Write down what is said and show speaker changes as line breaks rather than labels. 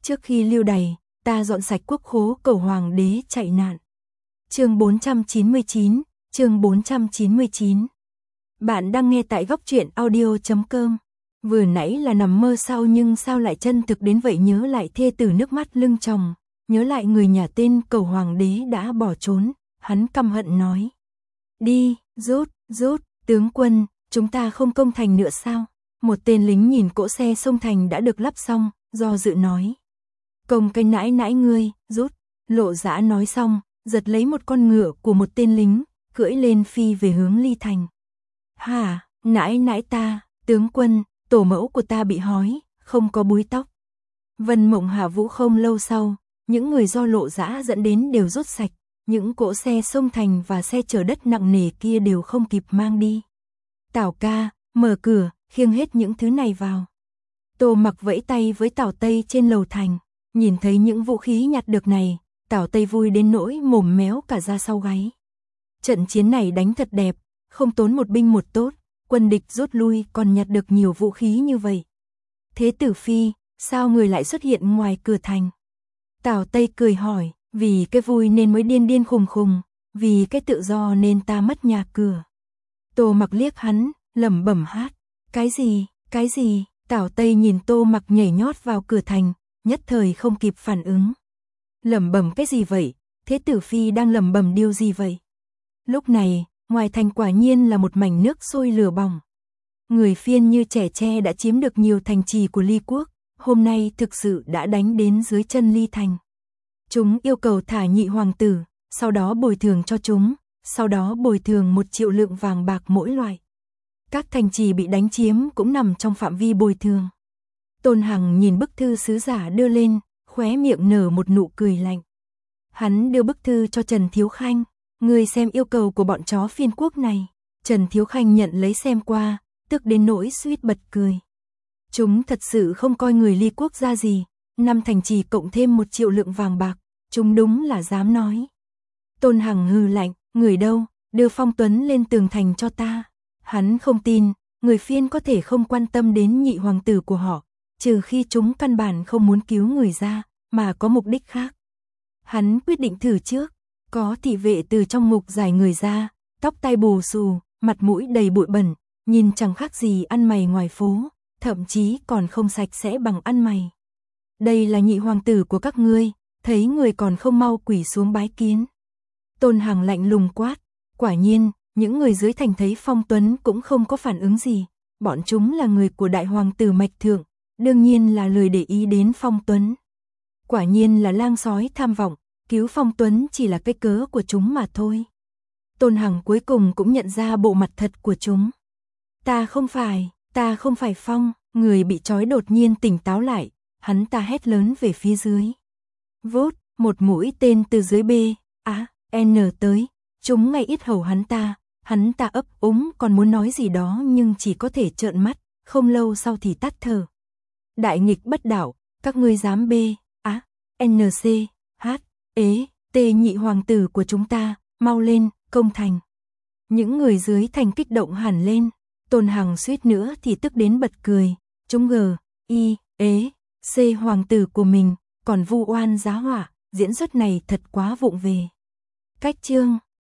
Trước khi lưu đày, ta dọn sạch quốc khố cầu hoàng đế chạy nạn. Chương 499, chương 499. Bạn đang nghe tại góc truyện audio.com. Vừa nãy là nằm mơ sao nhưng sao lại chân thực đến vậy, nhớ lại thê tử nước mắt lưng tròng, nhớ lại người nhà tên cầu hoàng đế đã bỏ trốn, hắn căm hận nói. Đi, rút, tướng quân, chúng ta không công thành nữa sao? Một tên lính nhìn cỗ xe sông thành đã được lắp xong, do dự nói. Công cái nãi nãi ngươi, rút. Lộ Dã nói xong, giật lấy một con ngựa của một tên lính, cưỡi lên phi về hướng Ly Thành. Hả, nãi nãi ta, tướng quân, tổ mẫu của ta bị hói, không có búi tóc. Vân Mộng Hạ Vũ không lâu sau, những người do Lộ Dã dẫn đến đều rút sạch, những cỗ xe sông thành và xe chở đất nặng nề kia đều không kịp mang đi. Tào ca, mở cửa, khiêng hết những thứ này vào. Tô Mặc vẫy tay với Tào Tây trên lầu thành, nhìn thấy những vũ khí nhặt được này, Tào Tây vui đến nỗi mồm méo cả da sau gáy. Trận chiến này đánh thật đẹp, không tốn một binh một tốt, quân địch rút lui còn nhặt được nhiều vũ khí như vậy. Thế tử phi, sao người lại xuất hiện ngoài cửa thành? Tào Tây cười hỏi, vì cái vui nên mới điên điên khùng khùng, vì cái tự do nên ta mất nhà cửa. Tô Mặc liếc hắn, lẩm bẩm hát, cái gì? Tào Tây nhìn Tô Mặc nhảy nhót vào cửa thành, nhất thời không kịp phản ứng. Lẩm bẩm cái gì vậy? Thế tử phi đang lẩm bẩm điều gì vậy? Lúc này, ngoài thành quả nhiên là một mảnh nước sôi lửa bỏng. Người Phiên như trẻ tre đã chiếm được nhiều thành trì của Ly quốc, hôm nay thực sự đã đánh đến dưới chân Ly thành. Chúng yêu cầu thả nhị hoàng tử, sau đó bồi thường cho chúng, sau đó bồi thường 1 triệu lượng vàng bạc mỗi loại. Các thành trì bị đánh chiếm cũng nằm trong phạm vi bồi thường. Tôn Hằng nhìn bức thư sứ giả đưa lên, khóe miệng nở một nụ cười lạnh. Hắn đưa bức thư cho Trần Thiếu Khanh, người xem yêu cầu của bọn chó Phiên quốc này. Trần Thiếu Khanh nhận lấy xem qua, tức đến nỗi suýt bật cười. Chúng thật sự không coi người Ly quốc ra gì, 5 thành trì cộng thêm 1 triệu lượng vàng bạc, chúng đúng là dám nói. Tôn Hằng hừ lạnh, người đâu, đưa Phong Tuấn lên tường thành cho ta. Hắn không tin, người Phiên có thể không quan tâm đến nhị hoàng tử của họ, trừ khi chúng căn bản không muốn cứu người ra, mà có mục đích khác. Hắn quyết định thử trước, có thị vệ từ trong ngục giải người ra, tóc tai bù xù, mặt mũi đầy bụi bẩn, nhìn chẳng khác gì ăn mày ngoài phố, thậm chí còn không sạch sẽ bằng ăn mày. Đây là nhị hoàng tử của các ngươi, thấy người còn không mau quỳ xuống bái kiến. Tôn Hằng lạnh lùng quát, quả nhiên, những người dưới thành thấy Phong Tuấn cũng không có phản ứng gì, bọn chúng là người của đại hoàng tử Mạch Thượng, đương nhiên là lười để ý đến Phong Tuấn. Quả nhiên là lang sói tham vọng, cứu Phong Tuấn chỉ là cái cớ của chúng mà thôi. Tôn Hằng cuối cùng cũng nhận ra bộ mặt thật của chúng. Ta không phải Phong, người bị trói đột nhiên tỉnh táo lại, hắn ta hét lớn về phía dưới. Vốt, một mũi tên từ dưới B, N tới, chúng ngay yết hầu hắn ta ấp úng còn muốn nói gì đó nhưng chỉ có thể trợn mắt, không lâu sau thì tắt thở. Đại nghịch bất đạo, các ngươi dám B, N C, H, T nhị hoàng tử của chúng ta, mau lên, công thành. Những người dưới thành kích động hẳn lên, Tôn Hằng suýt nữa thì tức đến bật cười, chúng G, I, C hoàng tử của mình, còn vu oan giá họa, diễn xuất này thật quá vụng về. Cách chương